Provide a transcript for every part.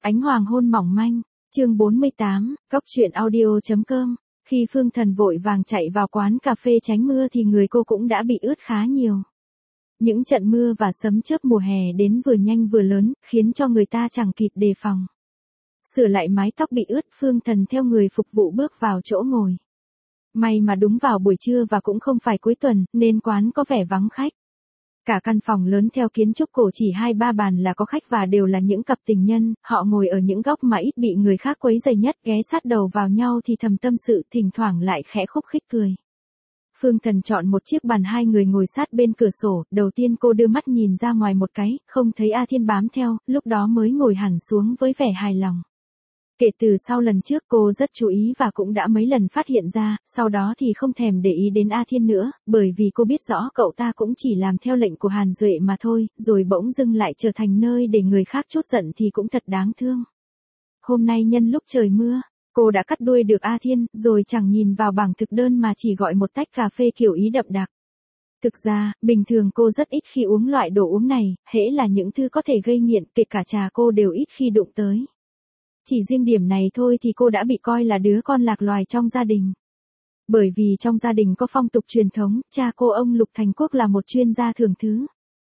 Ánh hoàng hôn mỏng manh, chương 48, Cóc truyện audio.com. Khi Phương Thần vội vàng chạy vào quán cà phê tránh mưa thì người cô cũng đã bị ướt khá nhiều. Những trận mưa và sấm chớp mùa hè đến vừa nhanh vừa lớn, khiến cho người ta chẳng kịp đề phòng. Sửa lại mái tóc bị ướt, Phương Thần theo người phục vụ bước vào chỗ ngồi. May mà đúng vào buổi trưa và cũng không phải cuối tuần, nên quán có vẻ vắng khách. Cả căn phòng lớn theo kiến trúc cổ chỉ 2-3 bàn là có khách và đều là những cặp tình nhân, họ ngồi ở những góc mà ít bị người khác quấy rầy nhất, ghé sát đầu vào nhau thì thầm tâm sự, thỉnh thoảng lại khẽ khúc khích cười. Phương Thần chọn một chiếc bàn hai người ngồi sát bên cửa sổ, đầu tiên cô đưa mắt nhìn ra ngoài một cái, không thấy A Thiên bám theo, lúc đó mới ngồi hẳn xuống với vẻ hài lòng. Kể từ sau lần trước cô rất chú ý và cũng đã mấy lần phát hiện ra, sau đó thì không thèm để ý đến A Thiên nữa, bởi vì cô biết rõ cậu ta cũng chỉ làm theo lệnh của Hàn Duệ mà thôi, rồi bỗng dưng lại trở thành nơi để người khác trút giận thì cũng thật đáng thương. Hôm nay nhân lúc trời mưa, cô đã cắt đuôi được A Thiên, rồi chẳng nhìn vào bảng thực đơn mà chỉ gọi một tách cà phê kiểu Ý đậm đặc. Thực ra, bình thường cô rất ít khi uống loại đồ uống này, hễ là những thứ có thể gây nghiện, kể cả trà cô đều ít khi đụng tới. Chỉ riêng điểm này thôi thì cô đã bị coi là đứa con lạc loài trong gia đình. Bởi vì trong gia đình có phong tục truyền thống, cha cô ông Lục Thành Quốc là một chuyên gia thưởng thứ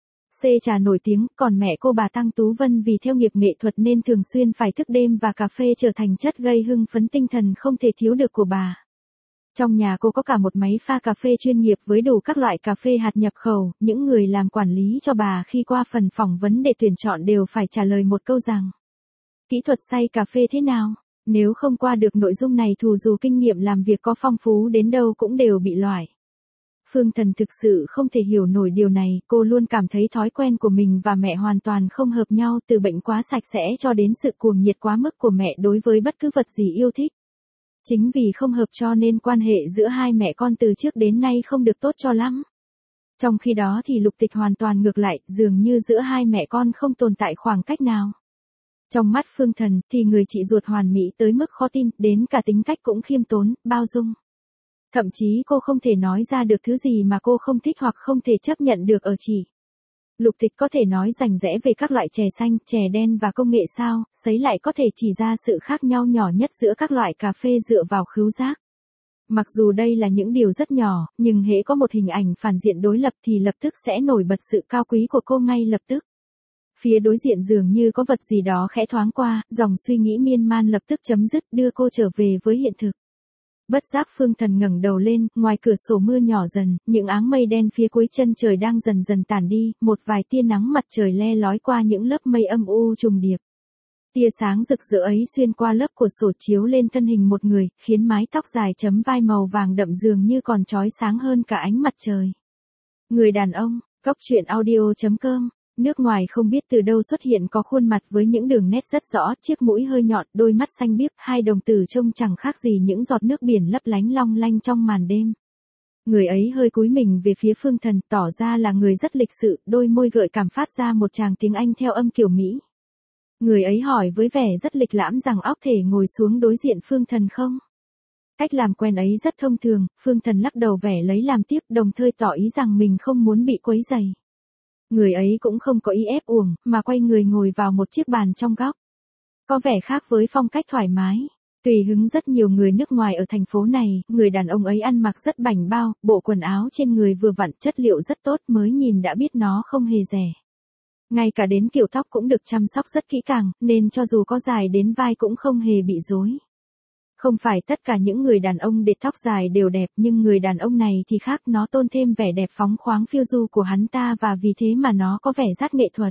trà nổi tiếng, còn mẹ cô bà Tăng Tú Vân vì theo nghiệp nghệ thuật nên thường xuyên phải thức đêm và cà phê trở thành chất gây hưng phấn tinh thần không thể thiếu được của bà. Trong nhà cô có cả một máy pha cà phê chuyên nghiệp với đủ các loại cà phê hạt nhập khẩu, những người làm quản lý cho bà khi qua phần phỏng vấn để tuyển chọn đều phải trả lời một câu rằng: kỹ thuật xay cà phê thế nào? Nếu không qua được nội dung này thì dù kinh nghiệm làm việc có phong phú đến đâu cũng đều bị loại. Phương Thần thực sự không thể hiểu nổi điều này, cô luôn cảm thấy thói quen của mình và mẹ hoàn toàn không hợp nhau, từ bệnh quá sạch sẽ cho đến sự cuồng nhiệt quá mức của mẹ đối với bất cứ vật gì yêu thích. Chính vì không hợp cho nên quan hệ giữa hai mẹ con từ trước đến nay không được tốt cho lắm. Trong khi đó thì Lục Tịch hoàn toàn ngược lại, dường như giữa hai mẹ con không tồn tại khoảng cách nào. Trong mắt Phương Thần thì người chị ruột hoàn mỹ tới mức khó tin, đến cả tính cách cũng khiêm tốn, bao dung. Thậm chí cô không thể nói ra được thứ gì mà cô không thích hoặc không thể chấp nhận được ở chị. Lục Tịch có thể nói rành rẽ về các loại chè xanh, chè đen và công nghệ sao, sấy lại có thể chỉ ra sự khác nhau nhỏ nhất giữa các loại cà phê dựa vào khứu giác. Mặc dù đây là những điều rất nhỏ, nhưng hễ có một hình ảnh phản diện đối lập thì lập tức sẽ nổi bật sự cao quý của cô ngay lập tức. Phía đối diện dường như có vật gì đó khẽ thoáng qua, dòng suy nghĩ miên man lập tức chấm dứt, đưa cô trở về với hiện thực. Bất giác Phương Thần ngẩng đầu lên, ngoài cửa sổ mưa nhỏ dần, những áng mây đen phía cuối chân trời đang dần dần tản đi, một vài tia nắng mặt trời le lói qua những lớp mây âm u trùng điệp. Tia sáng rực rỡ ấy xuyên qua lớp cửa sổ chiếu lên thân hình một người, khiến mái tóc dài chấm vai màu vàng đậm dường như còn chói sáng hơn cả ánh mặt trời. Người đàn ông, Cóc truyện audio.com. Nước ngoài không biết từ đâu xuất hiện có khuôn mặt với những đường nét rất rõ, chiếc mũi hơi nhọn, đôi mắt xanh biếc, hai đồng tử trông chẳng khác gì những giọt nước biển lấp lánh long lanh trong màn đêm. Người ấy hơi cúi mình về phía Phương Thần, tỏ ra là người rất lịch sự, đôi môi gợi cảm phát ra một tràng tiếng Anh theo âm kiểu Mỹ. Người ấy hỏi với vẻ rất lịch lãm rằng óc thể ngồi xuống đối diện Phương Thần không? Cách làm quen ấy rất thông thường, Phương Thần lắc đầu vẻ lấy làm tiếc, đồng thời tỏ ý rằng mình không muốn bị quấy rầy. Người ấy cũng không có ý ép uổng, mà quay người ngồi vào một chiếc bàn trong góc. Có vẻ khác với phong cách thoải mái. Tùy hứng rất nhiều người nước ngoài ở thành phố này, người đàn ông ấy ăn mặc rất bảnh bao, bộ quần áo trên người vừa vặn, chất liệu rất tốt, mới nhìn đã biết nó không hề rẻ. Ngay cả đến kiểu tóc cũng được chăm sóc rất kỹ càng, nên cho dù có dài đến vai cũng không hề bị rối. Không phải tất cả những người đàn ông để tóc dài đều đẹp, nhưng người đàn ông này thì khác, nó tôn thêm vẻ đẹp phóng khoáng phiêu du của hắn ta và vì thế mà nó có vẻ rất nghệ thuật.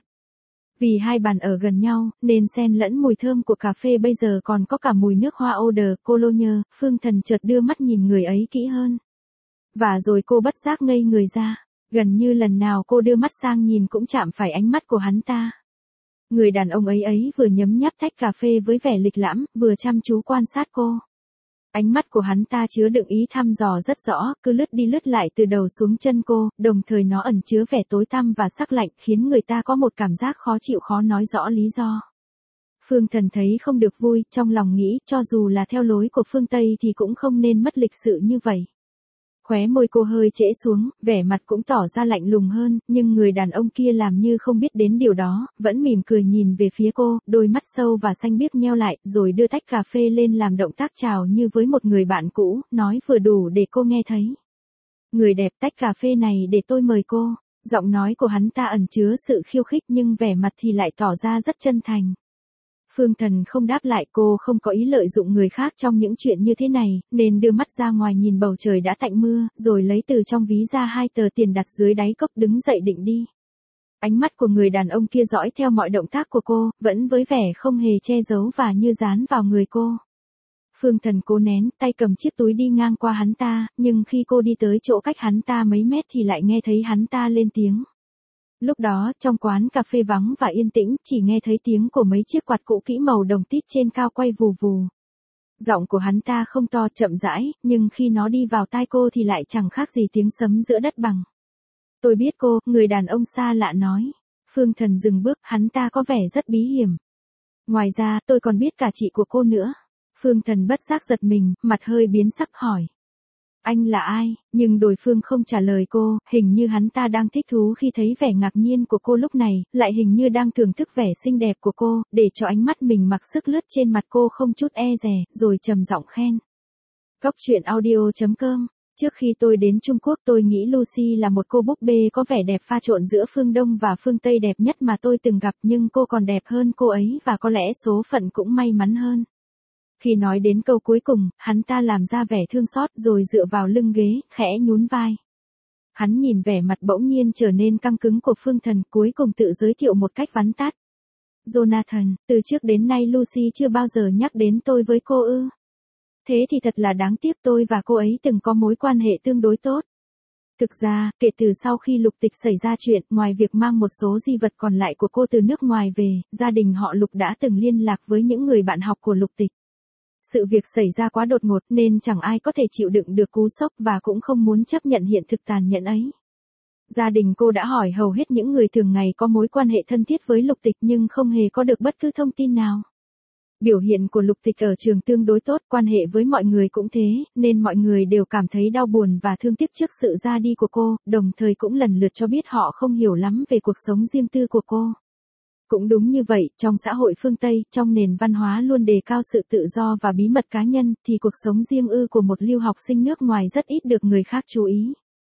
Vì hai bàn ở gần nhau, nên xen lẫn mùi thơm của cà phê bây giờ còn có cả mùi nước hoa Eau de Cologne, Phương Thần chợt đưa mắt nhìn người ấy kỹ hơn. Và rồi cô bất giác ngây người ra, gần như lần nào cô đưa mắt sang nhìn cũng chạm phải ánh mắt của hắn ta. Người đàn ông ấy vừa nhấm nháp tách cà phê với vẻ lịch lãm, vừa chăm chú quan sát cô. Ánh mắt của hắn ta chứa đựng ý thăm dò rất rõ, cứ lướt đi lướt lại từ đầu xuống chân cô, đồng thời nó ẩn chứa vẻ tối tăm và sắc lạnh, khiến người ta có một cảm giác khó chịu khó nói rõ lý do. Phương Thần thấy không được vui, trong lòng nghĩ, cho dù là theo lối của phương Tây thì cũng không nên mất lịch sự như vậy. Khóe môi cô hơi trễ xuống, vẻ mặt cũng tỏ ra lạnh lùng hơn, nhưng người đàn ông kia làm như không biết đến điều đó, vẫn mỉm cười nhìn về phía cô, đôi mắt sâu và xanh biếc nheo lại, rồi đưa tách cà phê lên làm động tác chào như với một người bạn cũ, nói vừa đủ để cô nghe thấy. Người đẹp, tách cà phê này để tôi mời cô. Giọng nói của hắn ta ẩn chứa sự khiêu khích nhưng vẻ mặt thì lại tỏ ra rất chân thành. Phương Thần không đáp lại, cô không có ý lợi dụng người khác trong những chuyện như thế này, nên đưa mắt ra ngoài nhìn bầu trời đã tạnh mưa, rồi lấy từ trong ví ra 2 tờ tiền đặt dưới đáy cốc, đứng dậy định đi. Ánh mắt của người đàn ông kia dõi theo mọi động tác của cô, vẫn với vẻ không hề che giấu và như dán vào người cô. Phương Thần cố nén, tay cầm chiếc túi đi ngang qua hắn ta, nhưng khi cô đi tới chỗ cách hắn ta mấy mét thì lại nghe thấy hắn ta lên tiếng. Lúc đó, trong quán cà phê vắng và yên tĩnh, chỉ nghe thấy tiếng của mấy chiếc quạt cũ kỹ màu đồng tít trên cao quay vù vù. Giọng của hắn ta không to, chậm rãi, nhưng khi nó đi vào tai cô thì lại chẳng khác gì tiếng sấm giữa đất bằng. Tôi biết cô, người đàn ông xa lạ nói. Phương Thần dừng bước, hắn ta có vẻ rất bí hiểm. Ngoài ra, tôi còn biết cả chị của cô nữa. Phương Thần bất giác giật mình, mặt hơi biến sắc hỏi. Anh là ai? Nhưng đối phương không trả lời cô, hình như hắn ta đang thích thú khi thấy vẻ ngạc nhiên của cô lúc này, lại hình như đang thưởng thức vẻ xinh đẹp của cô, để cho ánh mắt mình mặc sức lướt trên mặt cô không chút e dè, rồi trầm giọng khen. Cóc truyện audio.com. Trước khi tôi đến Trung Quốc tôi nghĩ Lucy là một cô búp bê có vẻ đẹp pha trộn giữa phương Đông và phương Tây đẹp nhất mà tôi từng gặp, nhưng cô còn đẹp hơn cô ấy và có lẽ số phận cũng may mắn hơn. Khi nói đến câu cuối cùng, hắn ta làm ra vẻ thương xót rồi dựa vào lưng ghế, khẽ nhún vai. Hắn nhìn vẻ mặt bỗng nhiên trở nên căng cứng của Phương Thần, cuối cùng tự giới thiệu một cách vắn tắt. Jonathan, từ trước đến nay Lucy chưa bao giờ nhắc đến tôi với cô ư. Thế thì thật là đáng tiếc, tôi và cô ấy từng có mối quan hệ tương đối tốt. Thực ra, kể từ sau khi Lục Tịch xảy ra chuyện, ngoài việc mang một số di vật còn lại của cô từ nước ngoài về, gia đình họ Lục đã từng liên lạc với những người bạn học của Lục Tịch. Sự việc xảy ra quá đột ngột nên chẳng ai có thể chịu đựng được cú sốc và cũng không muốn chấp nhận hiện thực tàn nhẫn ấy. Gia đình cô đã hỏi hầu hết những người thường ngày có mối quan hệ thân thiết với Lục Tịch nhưng không hề có được bất cứ thông tin nào. Biểu hiện của Lục Tịch ở trường tương đối tốt, quan hệ với mọi người cũng thế, nên mọi người đều cảm thấy đau buồn và thương tiếc trước sự ra đi của cô, đồng thời cũng lần lượt cho biết họ không hiểu lắm về cuộc sống riêng tư của cô. Cũng đúng như vậy, trong xã hội phương Tây, trong nền văn hóa luôn đề cao sự tự do và bí mật cá nhân, thì cuộc sống riêng tư của một lưu học sinh nước ngoài rất ít được người khác chú ý.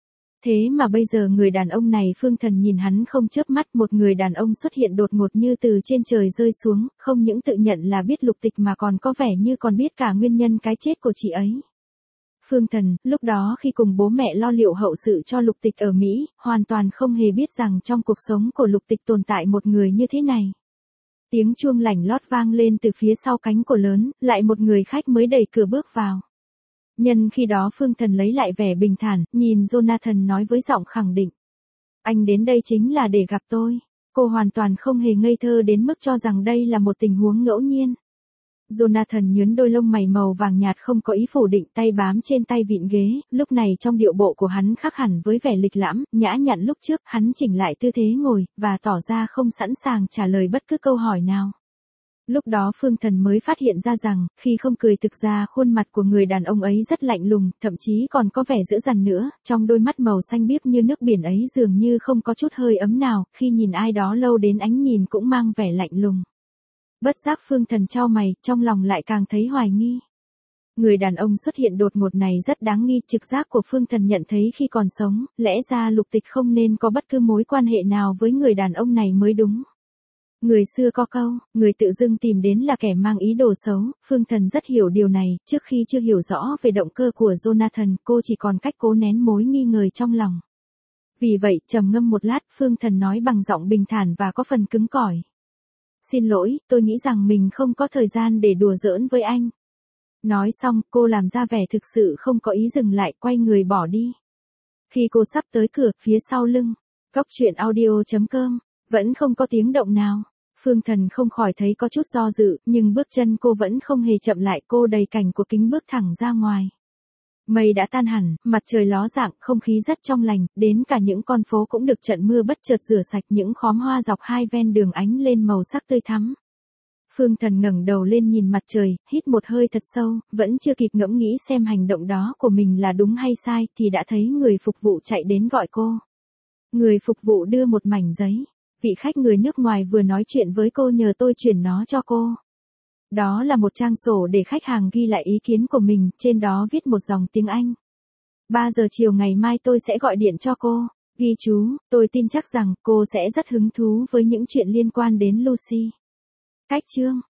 Thế mà bây giờ người đàn ông này, Phương Thần nhìn hắn không chớp mắt, một người đàn ông xuất hiện đột ngột như từ trên trời rơi xuống, không những tự nhận là biết Lục Tịch mà còn có vẻ như còn biết cả nguyên nhân cái chết của chị ấy. Phương Thần, lúc đó khi cùng bố mẹ lo liệu hậu sự cho Lục Tịch ở Mỹ, hoàn toàn không hề biết rằng trong cuộc sống của Lục Tịch tồn tại một người như thế này. Tiếng chuông lảnh lót vang lên từ phía sau cánh cửa lớn, lại một người khách mới đẩy cửa bước vào. Nhân khi đó Phương Thần lấy lại vẻ bình thản, nhìn Jonathan nói với giọng khẳng định. Anh đến đây chính là để gặp tôi. Cô hoàn toàn không hề ngây thơ đến mức cho rằng đây là một tình huống ngẫu nhiên. Jonathan nhướng đôi lông mày màu vàng nhạt không có ý phủ định, tay bám trên tay vịn ghế, lúc này trong điệu bộ của hắn khác hẳn với vẻ lịch lãm, nhã nhặn lúc trước, hắn chỉnh lại tư thế ngồi, và tỏ ra không sẵn sàng trả lời bất cứ câu hỏi nào. Lúc đó Phương Thần mới phát hiện ra rằng, khi không cười thực ra khuôn mặt của người đàn ông ấy rất lạnh lùng, thậm chí còn có vẻ dữ dằn nữa, trong đôi mắt màu xanh biếc như nước biển ấy dường như không có chút hơi ấm nào, khi nhìn ai đó lâu đến ánh nhìn cũng mang vẻ lạnh lùng. Bất giác Phương Thần chau mày, trong lòng lại càng thấy hoài nghi. Người đàn ông xuất hiện đột ngột này rất đáng nghi, trực giác của Phương Thần nhận thấy khi còn sống, lẽ ra Lục Tịch không nên có bất cứ mối quan hệ nào với người đàn ông này mới đúng. Người xưa có câu, người tự dưng tìm đến là kẻ mang ý đồ xấu, Phương Thần rất hiểu điều này, trước khi chưa hiểu rõ về động cơ của Jonathan, cô chỉ còn cách cố nén mối nghi ngờ trong lòng. Vì vậy, trầm ngâm một lát, Phương Thần nói bằng giọng bình thản và có phần cứng cỏi. Xin lỗi, tôi nghĩ rằng mình không có thời gian để đùa giỡn với anh. Nói xong, cô làm ra vẻ thực sự không có ý dừng lại, quay người bỏ đi. Khi cô sắp tới cửa, phía sau lưng, cóc truyện audio.com, vẫn không có tiếng động nào. Phương Thần không khỏi thấy có chút do dự, nhưng bước chân cô vẫn không hề chậm lại, cô đầy cảnh của kính bước thẳng ra ngoài. Mây đã tan hẳn, mặt trời ló dạng, không khí rất trong lành, đến cả những con phố cũng được trận mưa bất chợt rửa sạch, những khóm hoa dọc hai ven đường ánh lên màu sắc tươi thắm. Phương Thần ngẩng đầu lên nhìn mặt trời, hít một hơi thật sâu, vẫn chưa kịp ngẫm nghĩ xem hành động đó của mình là đúng hay sai, thì đã thấy người phục vụ chạy đến gọi cô. Người phục vụ đưa một mảnh giấy. Vị khách người nước ngoài vừa nói chuyện với cô nhờ tôi chuyển nó cho cô. Đó là một trang sổ để khách hàng ghi lại ý kiến của mình, trên đó viết một dòng tiếng Anh. 3 giờ chiều ngày mai tôi sẽ gọi điện cho cô. Ghi chú, tôi tin chắc rằng cô sẽ rất hứng thú với những chuyện liên quan đến Lucy. Cách chương